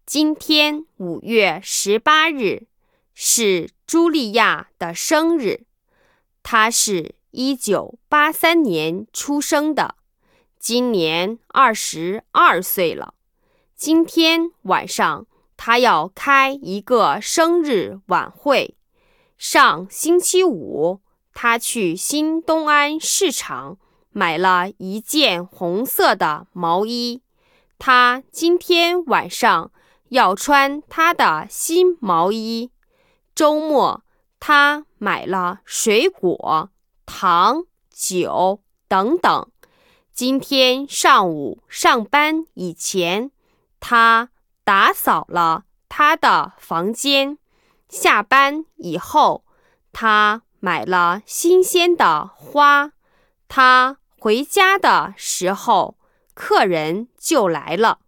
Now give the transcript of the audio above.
今天5月18日是茱莉亚的生日，她是1983年出生的，今年22岁了。今天晚上她要开一个生日晚会。上星期五，她去新东安市场买了一件红色的毛衣。她今天晚上要穿她的新毛衣。周末，她买了水果、糖、酒等等。今天上午上班以前，她打扫了她的房间。下班以后，她买了新鲜的花。她回家的时候，客人就来了。